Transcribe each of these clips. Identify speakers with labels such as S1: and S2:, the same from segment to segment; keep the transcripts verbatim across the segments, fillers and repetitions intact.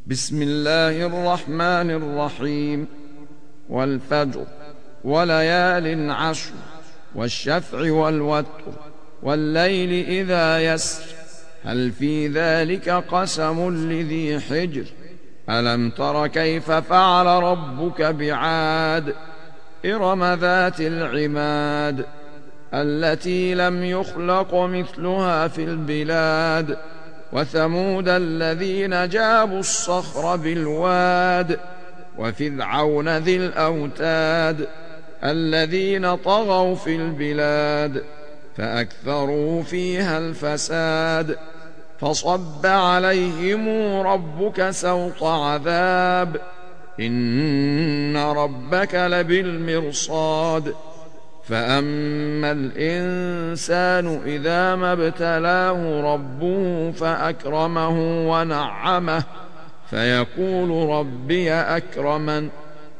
S1: بسم الله الرحمن الرحيم. والفجر وليال عشر والشفع والوتر والليل إذا يسر هل في ذلك قسم لذي حجر ألم تر كيف فعل ربك بعاد إرم ذات العماد التي لم يخلق مثلها في البلاد وثمود الذين جابوا الصخر بالواد وفرعون ذي الأوتاد الذين طغوا في البلاد فأكثروا فيها الفساد فصب عليهم ربك سوط عذاب إن ربك لبالمرصاد فأما الإنسان إذا ما ابتلاه ربه فأكرمه ونعمه فيقول ربي أكرمن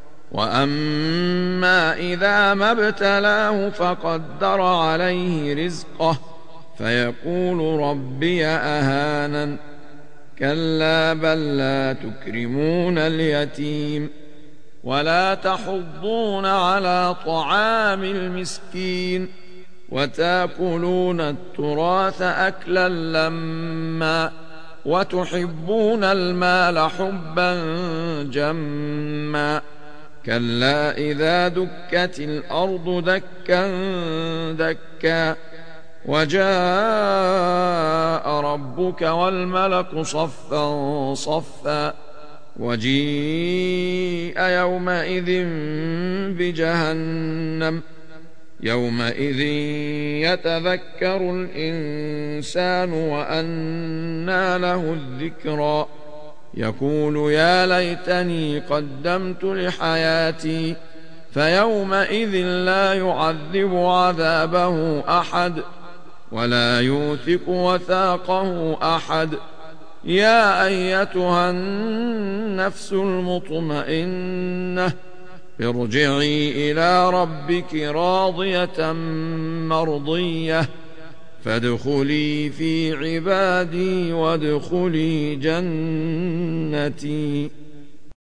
S1: وأما إذا ما ابتلاه فقدر عليه رزقه فيقول ربي أهانن كلا بل لا تكرمون اليتيم ولا تحضون على طعام المسكين وتأكلون التراث أكلا لما وتحبون المال حبا جما كلا إذا دكت الأرض دكا دكا وجاء ربك والملك صفا صفا وجيء يومئذ بجهنم يومئذ يتذكر الإنسان وأنى له الذكرى يقول يا ليتني قدمت لحياتي فيومئذ لا يعذب عذابه أحد ولا يوثق وثاقه أحد يا أيتها النفس المطمئنة ارجعي إلى ربك راضية مرضية فادخلي في عبادي وادخلي جنتي.